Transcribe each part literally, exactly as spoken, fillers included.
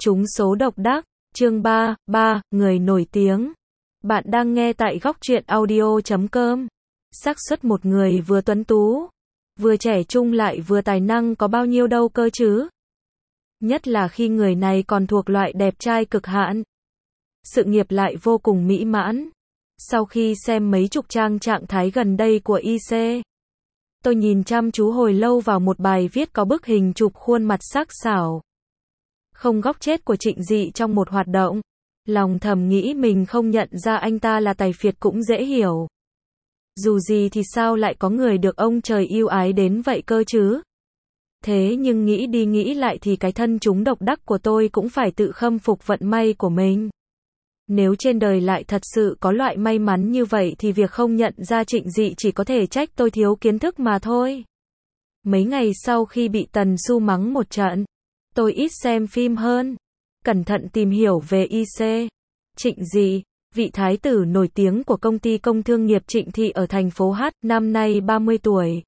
Trúng số độc đắc, chương ba, ba, người nổi tiếng. Bạn đang nghe tại góc truyện audio chấm com. Xác suất một người vừa tuấn tú, vừa trẻ trung lại vừa tài năng có bao nhiêu đâu cơ chứ? Nhất là khi người này còn thuộc loại đẹp trai cực hạn. Sự nghiệp lại vô cùng mỹ mãn. Sau khi xem mấy chục trang trạng thái gần đây của i xê, tôi nhìn chăm chú hồi lâu vào một bài viết có bức hình chụp khuôn mặt sắc sảo, không góc chết của Trịnh Dị trong một hoạt động. Lòng thầm nghĩ mình không nhận ra anh ta là tài phiệt cũng dễ hiểu. Dù gì thì sao lại có người được ông trời yêu ái đến vậy cơ chứ? Thế nhưng nghĩ đi nghĩ lại thì cái thân chúng độc đắc của tôi cũng phải tự khâm phục vận may của mình. Nếu trên đời lại thật sự có loại may mắn như vậy thì việc không nhận ra Trịnh Dị chỉ có thể trách tôi thiếu kiến thức mà thôi. Mấy ngày sau khi bị Tần Su mắng một trận, tôi ít xem phim hơn, cẩn thận tìm hiểu về i xê. Trịnh Dị, vị thái tử nổi tiếng của công ty công thương nghiệp Trịnh Thị ở thành phố H, năm nay ba mươi tuổi.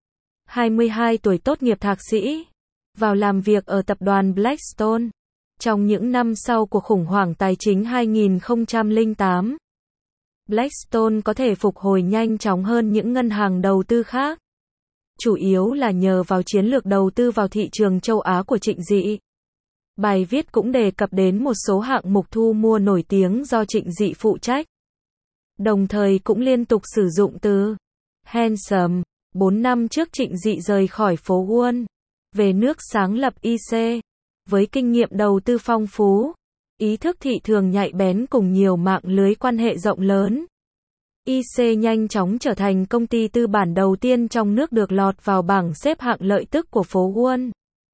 hai mươi hai tuổi tốt nghiệp thạc sĩ, vào làm việc ở tập đoàn Blackstone. Trong những năm sau cuộc khủng hoảng tài chính hai nghìn không trăm lẻ tám, Blackstone có thể phục hồi nhanh chóng hơn những ngân hàng đầu tư khác. Chủ yếu là nhờ vào chiến lược đầu tư vào thị trường châu Á của Trịnh Dị. Bài viết cũng đề cập đến một số hạng mục thu mua nổi tiếng do Trịnh Dị phụ trách. Đồng thời cũng liên tục sử dụng từ handsome. Bốn năm trước Trịnh Dị rời khỏi phố Wall, về nước sáng lập i xê. Với kinh nghiệm đầu tư phong phú, ý thức thị trường nhạy bén cùng nhiều mạng lưới quan hệ rộng lớn, i xê nhanh chóng trở thành công ty tư bản đầu tiên trong nước được lọt vào bảng xếp hạng lợi tức của phố Wall.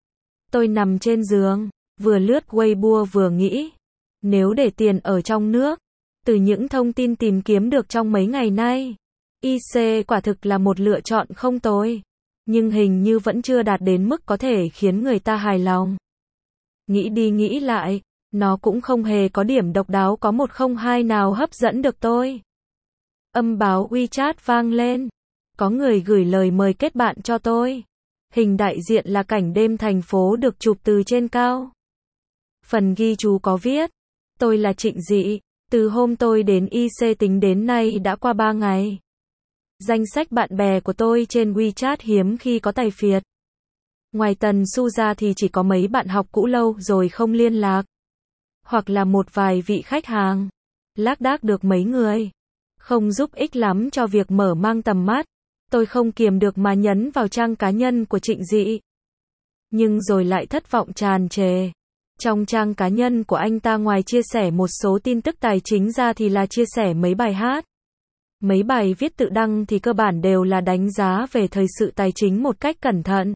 Tôi nằm trên giường, vừa lướt Weibo vừa nghĩ, nếu để tiền ở trong nước, từ những thông tin tìm kiếm được trong mấy ngày nay, i xê quả thực là một lựa chọn không tồi, nhưng hình như vẫn chưa đạt đến mức có thể khiến người ta hài lòng. Nghĩ đi nghĩ lại, nó cũng không hề có điểm độc đáo có một không hai nào hấp dẫn được tôi. Âm báo WeChat vang lên. Có người gửi lời mời kết bạn cho tôi. Hình đại diện là cảnh đêm thành phố được chụp từ trên cao. Phần ghi chú có viết: tôi là Trịnh Dị, từ hôm tôi đến i xê tính đến nay đã qua ba ngày. Danh sách bạn bè của tôi trên WeChat hiếm khi có tài phiệt. Ngoài Tần Su ra thì chỉ có mấy bạn học cũ lâu rồi không liên lạc. Hoặc là một vài vị khách hàng. Lác đác được mấy người. Không giúp ích lắm cho việc mở mang tầm mắt. Tôi không kiềm được mà nhấn vào trang cá nhân của Trịnh Dị. Nhưng rồi lại thất vọng tràn trề. Trong trang cá nhân của anh ta ngoài chia sẻ một số tin tức tài chính ra thì là chia sẻ mấy bài hát. Mấy bài viết tự đăng thì cơ bản đều là đánh giá về thời sự tài chính một cách cẩn thận,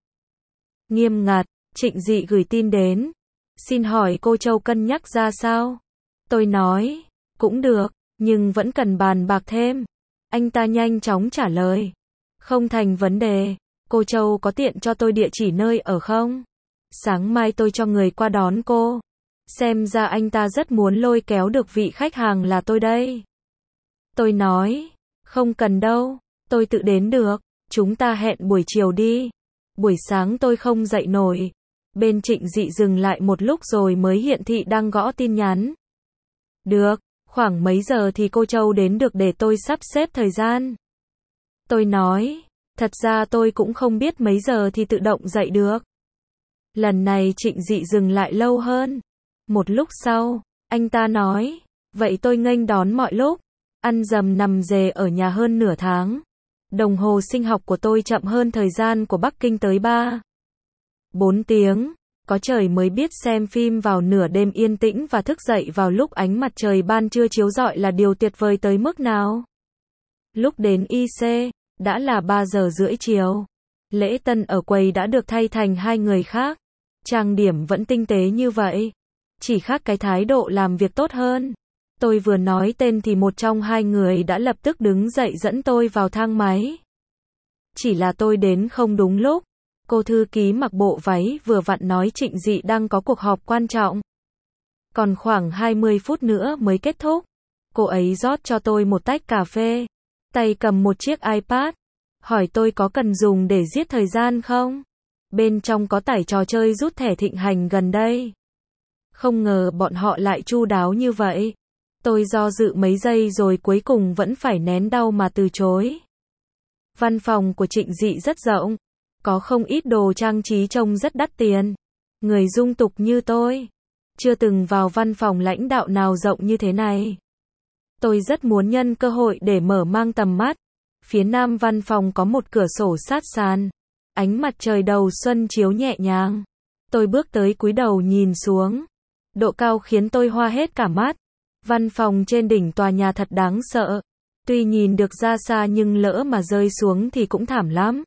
nghiêm ngặt. Trịnh Dị gửi tin đến: xin hỏi cô Châu cân nhắc ra sao? Tôi nói, cũng được, nhưng vẫn cần bàn bạc thêm. Anh ta nhanh chóng trả lời: không thành vấn đề, cô Châu có tiện cho tôi địa chỉ nơi ở không? Sáng mai tôi cho người qua đón cô. Xem ra anh ta rất muốn lôi kéo được vị khách hàng là tôi đây. Tôi nói, không cần đâu, tôi tự đến được, chúng ta hẹn buổi chiều đi. Buổi sáng tôi không dậy nổi. Bên Trịnh Dị dừng lại một lúc rồi mới hiện thị đang gõ tin nhắn. Được, khoảng mấy giờ thì cô Châu đến được để tôi sắp xếp thời gian? Tôi nói, thật ra tôi cũng không biết mấy giờ thì tự động dậy được. Lần này Trịnh Dị dừng lại lâu hơn. Một lúc sau, anh ta nói, vậy tôi nghênh đón mọi lúc. Ăn dầm nằm dề ở nhà hơn nửa tháng. Đồng hồ sinh học của tôi chậm hơn thời gian của Bắc Kinh tới ba, bốn tiếng. Có trời mới biết xem phim vào nửa đêm yên tĩnh và thức dậy vào lúc ánh mặt trời ban trưa chiếu rọi là điều tuyệt vời tới mức nào. Lúc đến i xê, đã là ba giờ rưỡi chiều. Lễ tân ở quầy đã được thay thành hai người khác. Trang điểm vẫn tinh tế như vậy, chỉ khác cái thái độ làm việc tốt hơn. Tôi vừa nói tên thì một trong hai người đã lập tức đứng dậy dẫn tôi vào thang máy. Chỉ là tôi đến không đúng lúc. Cô thư ký mặc bộ váy vừa vặn nói Trịnh Dị đang có cuộc họp quan trọng. Còn khoảng hai mươi phút nữa mới kết thúc. Cô ấy rót cho tôi một tách cà phê, tay cầm một chiếc iPad, hỏi tôi có cần dùng để giết thời gian không? Bên trong có tải trò chơi rút thẻ thịnh hành gần đây. Không ngờ bọn họ lại chu đáo như vậy. Tôi do dự mấy giây rồi cuối cùng vẫn phải nén đau mà từ chối. Văn phòng của Trịnh Dị rất rộng, có không ít đồ trang trí trông rất đắt tiền. Người dung tục như tôi, chưa từng vào văn phòng lãnh đạo nào rộng như thế này. Tôi rất muốn nhân cơ hội để mở mang tầm mắt. Phía nam văn phòng có một cửa sổ sát sàn. Ánh mặt trời đầu xuân chiếu nhẹ nhàng. Tôi bước tới cúi đầu nhìn xuống. Độ cao khiến tôi hoa hết cả mắt. Văn phòng trên đỉnh tòa nhà thật đáng sợ. Tuy nhìn được ra xa nhưng lỡ mà rơi xuống thì cũng thảm lắm.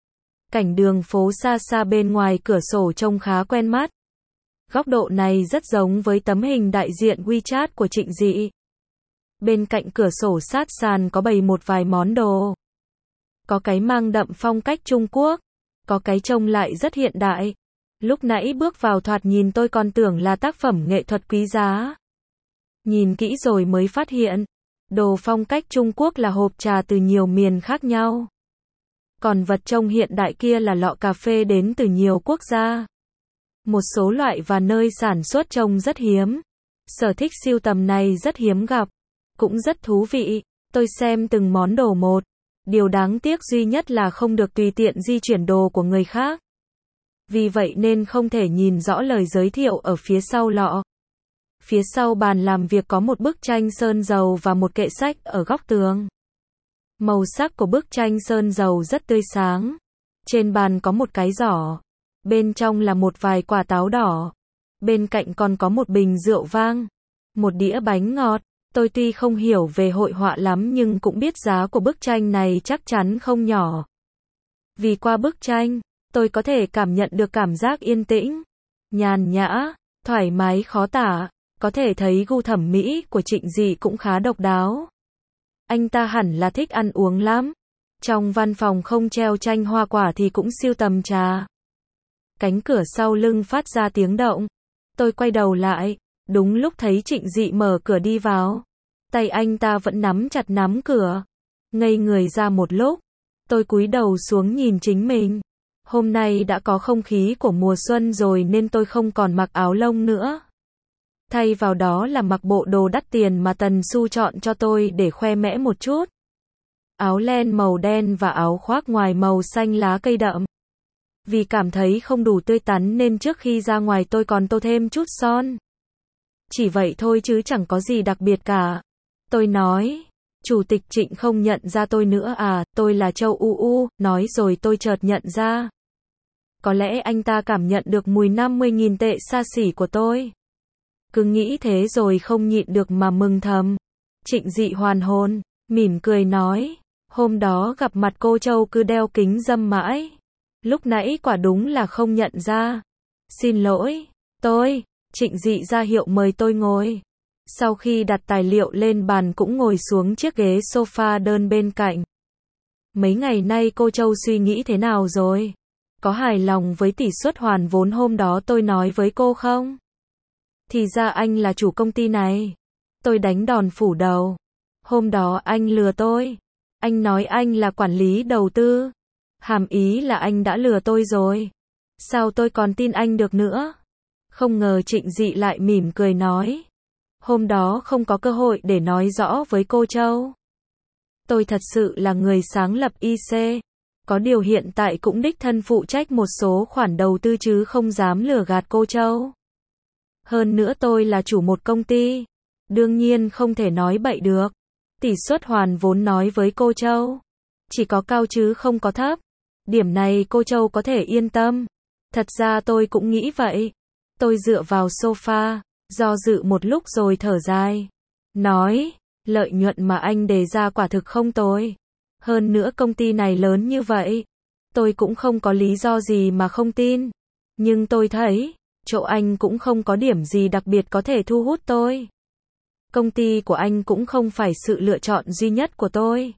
Cảnh đường phố xa xa bên ngoài cửa sổ trông khá quen mắt. Góc độ này rất giống với tấm hình đại diện WeChat của Trịnh Dị. Bên cạnh cửa sổ sát sàn có bày một vài món đồ. Có cái mang đậm phong cách Trung Quốc, có cái trông lại rất hiện đại. Lúc nãy bước vào thoạt nhìn tôi còn tưởng là tác phẩm nghệ thuật quý giá. Nhìn kỹ rồi mới phát hiện, đồ phong cách Trung Quốc là hộp trà từ nhiều miền khác nhau. Còn vật trông hiện đại kia là lọ cà phê đến từ nhiều quốc gia. Một số loại và nơi sản xuất trông rất hiếm. Sở thích sưu tầm này rất hiếm gặp, cũng rất thú vị. Tôi xem từng món đồ một. Điều đáng tiếc duy nhất là không được tùy tiện di chuyển đồ của người khác. Vì vậy nên không thể nhìn rõ lời giới thiệu ở phía sau lọ. Phía sau bàn làm việc có một bức tranh sơn dầu và một kệ sách ở góc tường. Màu sắc của bức tranh sơn dầu rất tươi sáng. Trên bàn có một cái giỏ. Bên trong là một vài quả táo đỏ. Bên cạnh còn có một bình rượu vang. Một đĩa bánh ngọt. Tôi tuy không hiểu về hội họa lắm nhưng cũng biết giá của bức tranh này chắc chắn không nhỏ. Vì qua bức tranh, tôi có thể cảm nhận được cảm giác yên tĩnh, nhàn nhã, thoải mái khó tả. Có thể thấy gu thẩm mỹ của Trịnh Dị cũng khá độc đáo. Anh ta hẳn là thích ăn uống lắm. Trong văn phòng không treo tranh hoa quả thì cũng sưu tầm trà. Cánh cửa sau lưng phát ra tiếng động. Tôi quay đầu lại, đúng lúc thấy Trịnh Dị mở cửa đi vào. Tay anh ta vẫn nắm chặt nắm cửa. Ngây người ra một lúc, tôi cúi đầu xuống nhìn chính mình. Hôm nay đã có không khí của mùa xuân rồi nên tôi không còn mặc áo lông nữa. Thay vào đó là mặc bộ đồ đắt tiền mà Tần Su chọn cho tôi để khoe mẽ một chút. Áo len màu đen và áo khoác ngoài màu xanh lá cây đậm. Vì cảm thấy không đủ tươi tắn nên trước khi ra ngoài tôi còn tô thêm chút son. Chỉ vậy thôi chứ chẳng có gì đặc biệt cả. Tôi nói, Chủ tịch Trịnh không nhận ra tôi nữa à, tôi là Châu U U, nói rồi tôi chợt nhận ra. Có lẽ anh ta cảm nhận được mùi năm mươi nghìn tệ xa xỉ của tôi. Cứ nghĩ thế rồi không nhịn được mà mừng thầm. Trịnh Dị hoàn hồn, mỉm cười nói, hôm đó gặp mặt cô Châu cứ đeo kính râm mãi. Lúc nãy quả đúng là không nhận ra. Xin lỗi, tôi, Trịnh Dị ra hiệu mời tôi ngồi. Sau khi đặt tài liệu lên bàn cũng ngồi xuống chiếc ghế sofa đơn bên cạnh. Mấy ngày nay cô Châu suy nghĩ thế nào rồi? Có hài lòng với tỷ suất hoàn vốn hôm đó tôi nói với cô không? Thì ra anh là chủ công ty này. Tôi đánh đòn phủ đầu. Hôm đó anh lừa tôi. Anh nói anh là quản lý đầu tư. Hàm ý là anh đã lừa tôi rồi. Sao tôi còn tin anh được nữa? Không ngờ Trịnh Dị lại mỉm cười nói. Hôm đó không có cơ hội để nói rõ với cô Châu. Tôi thật sự là người sáng lập i xê. Có điều hiện tại cũng đích thân phụ trách một số khoản đầu tư chứ không dám lừa gạt cô Châu. Hơn nữa tôi là chủ một công ty. Đương nhiên không thể nói bậy được. Tỷ suất hoàn vốn nói với cô Châu. Chỉ có cao chứ không có thấp. Điểm này cô Châu có thể yên tâm. Thật ra tôi cũng nghĩ vậy. Tôi dựa vào sofa, do dự một lúc rồi thở dài. Nói, lợi nhuận mà anh đề ra quả thực không tồi. Hơn nữa công ty này lớn như vậy. Tôi cũng không có lý do gì mà không tin. Nhưng tôi thấy, chỗ anh cũng không có điểm gì đặc biệt có thể thu hút tôi. Công ty của anh cũng không phải sự lựa chọn duy nhất của tôi.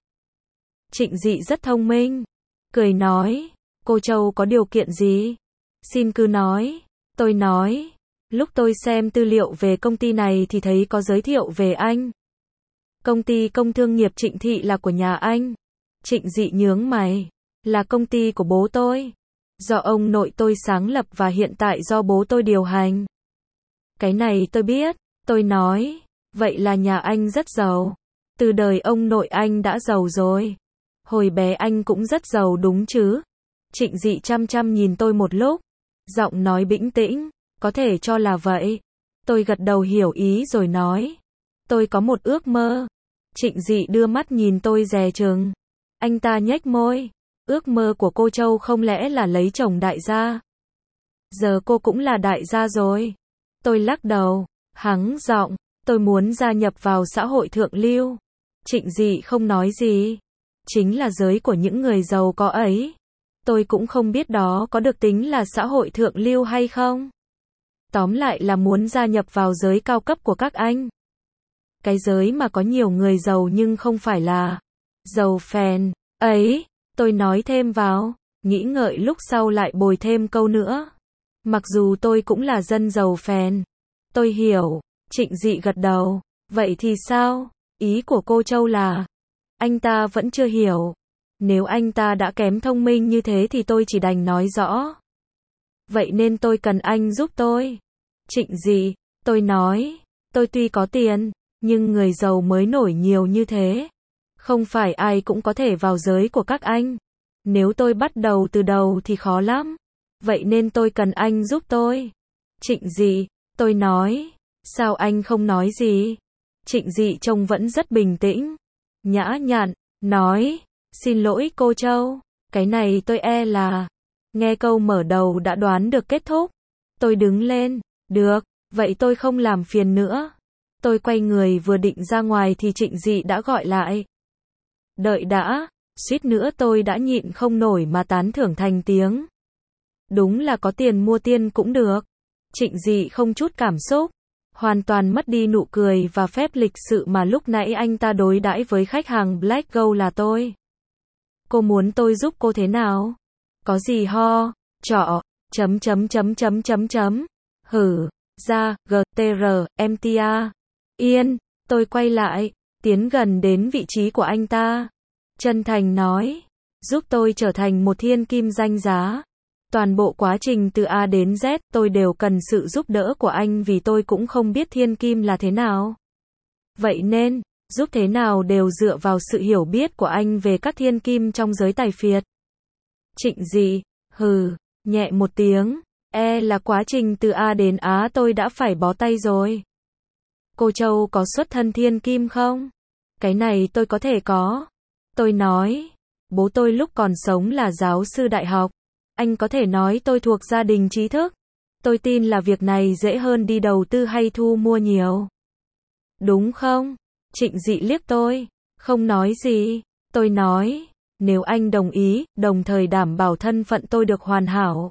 Trịnh Dị rất thông minh. Cười nói, cô Châu có điều kiện gì? Xin cứ nói. Tôi nói, lúc tôi xem tư liệu về công ty này thì thấy có giới thiệu về anh. Công ty công thương nghiệp Trịnh Thị là của nhà anh. Trịnh Dị nhướng mày. Là công ty của bố tôi. Do ông nội tôi sáng lập và hiện tại do bố tôi điều hành. Cái này tôi biết, tôi nói. Vậy là nhà anh rất giàu. Từ đời ông nội anh đã giàu rồi. Hồi bé anh cũng rất giàu đúng chứ? Trịnh Dị chăm chăm nhìn tôi một lúc. Giọng nói bĩnh tĩnh, có thể cho là vậy. Tôi gật đầu hiểu ý rồi nói. Tôi có một ước mơ. Trịnh Dị đưa mắt nhìn tôi dè chừng. Anh ta nhếch môi. Ước mơ của cô Châu không lẽ là lấy chồng đại gia? Giờ cô cũng là đại gia rồi. Tôi lắc đầu, hắng giọng. Tôi muốn gia nhập vào xã hội thượng lưu. Trịnh Dị không nói gì. Chính là giới của những người giàu có ấy. Tôi cũng không biết đó có được tính là xã hội thượng lưu hay không. Tóm lại là muốn gia nhập vào giới cao cấp của các anh. Cái giới mà có nhiều người giàu nhưng không phải là giàu phèn ấy. Tôi nói thêm vào, nghĩ ngợi lúc sau lại bồi thêm câu nữa. Mặc dù tôi cũng là dân giàu phèn. Tôi hiểu. Trịnh Dị gật đầu. Vậy thì sao? Ý của cô Châu là... Anh ta vẫn chưa hiểu. Nếu anh ta đã kém thông minh như thế thì tôi chỉ đành nói rõ. Vậy nên tôi cần anh giúp tôi. Trịnh Dị, tôi nói. Tôi tuy có tiền, nhưng người giàu mới nổi nhiều như thế. Không phải ai cũng có thể vào giới của các anh. Nếu tôi bắt đầu từ đầu thì khó lắm. Vậy nên tôi cần anh giúp tôi. Trịnh Dị, tôi nói. Sao anh không nói gì? Trịnh Dị trông vẫn rất bình tĩnh. Nhã nhặn, nói. Xin lỗi cô Châu. Cái này tôi e là... Nghe câu mở đầu đã đoán được kết thúc. Tôi đứng lên. Được, vậy tôi không làm phiền nữa. Tôi quay người vừa định ra ngoài thì Trịnh Dị đã gọi lại. Đợi đã, suýt nữa tôi đã nhịn không nổi mà tán thưởng thành tiếng. Đúng là có tiền mua tiên cũng được. Trịnh Dị không chút cảm xúc, hoàn toàn mất đi nụ cười và phép lịch sự mà lúc nãy anh ta đối đãi với khách hàng Black Gold là tôi. Cô muốn tôi giúp cô thế nào? Có gì ho, trọ, chấm chấm chấm chấm chấm chấm. Hử, ra, gtr, mta. Yên, tôi quay lại, tiến gần đến vị trí của anh ta. Chân thành nói, giúp tôi trở thành một thiên kim danh giá. Toàn bộ quá trình từ A đến Z tôi đều cần sự giúp đỡ của anh vì tôi cũng không biết thiên kim là thế nào. Vậy nên, giúp thế nào đều dựa vào sự hiểu biết của anh về các thiên kim trong giới tài phiệt. Trịnh Dị, hừ, nhẹ một tiếng, e là quá trình từ A đến Á tôi đã phải bó tay rồi. Cô Châu có xuất thân thiên kim không? Cái này tôi có thể có. Tôi nói, bố tôi lúc còn sống là giáo sư đại học. Anh có thể nói tôi thuộc gia đình trí thức. Tôi tin là việc này dễ hơn đi đầu tư hay thu mua nhiều. Đúng không? Trịnh Dị liếc tôi, không nói gì. Tôi nói, nếu anh đồng ý, đồng thời đảm bảo thân phận tôi được hoàn hảo.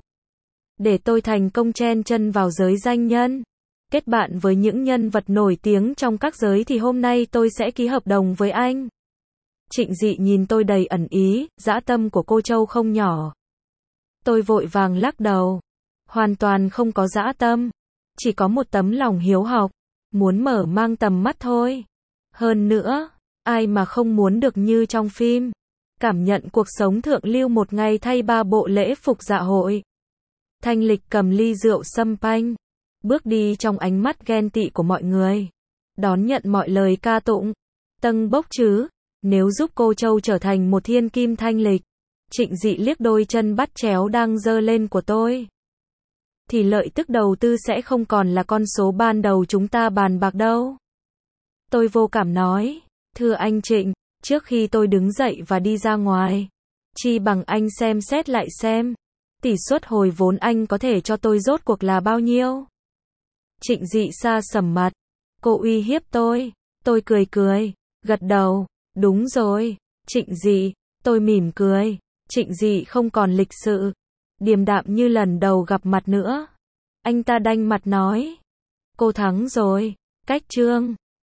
Để tôi thành công chen chân vào giới danh nhân. Kết bạn với những nhân vật nổi tiếng trong các giới thì hôm nay tôi sẽ ký hợp đồng với anh. Trịnh Dị nhìn tôi đầy ẩn ý, dã tâm của cô Châu không nhỏ. Tôi vội vàng lắc đầu. Hoàn toàn không có dã tâm. Chỉ có một tấm lòng hiếu học. Muốn mở mang tầm mắt thôi. Hơn nữa, ai mà không muốn được như trong phim. Cảm nhận cuộc sống thượng lưu một ngày thay ba bộ lễ phục dạ hội. Thanh Lịch cầm ly rượu sâm panh. Bước đi trong ánh mắt ghen tị của mọi người. Đón nhận mọi lời ca tụng. Tâng bốc chứ. Nếu giúp cô Châu trở thành một thiên kim Thanh Lịch. Trịnh Dị liếc đôi chân bắt chéo đang giơ lên của tôi. Thì lợi tức đầu tư sẽ không còn là con số ban đầu chúng ta bàn bạc đâu. Tôi vô cảm nói. Thưa anh Trịnh, trước khi tôi đứng dậy và đi ra ngoài. Chi bằng anh xem xét lại xem. Tỷ suất hồi vốn anh có thể cho tôi rốt cuộc là bao nhiêu? Trịnh Dị xa sầm mặt. Cô uy hiếp tôi. Tôi cười cười. Gật đầu. Đúng rồi. Trịnh Dị. Tôi mỉm cười. Trịnh Dị không còn lịch sự. Điềm đạm như lần đầu gặp mặt nữa. Anh ta đanh mặt nói. Cô thắng rồi. Cách chương.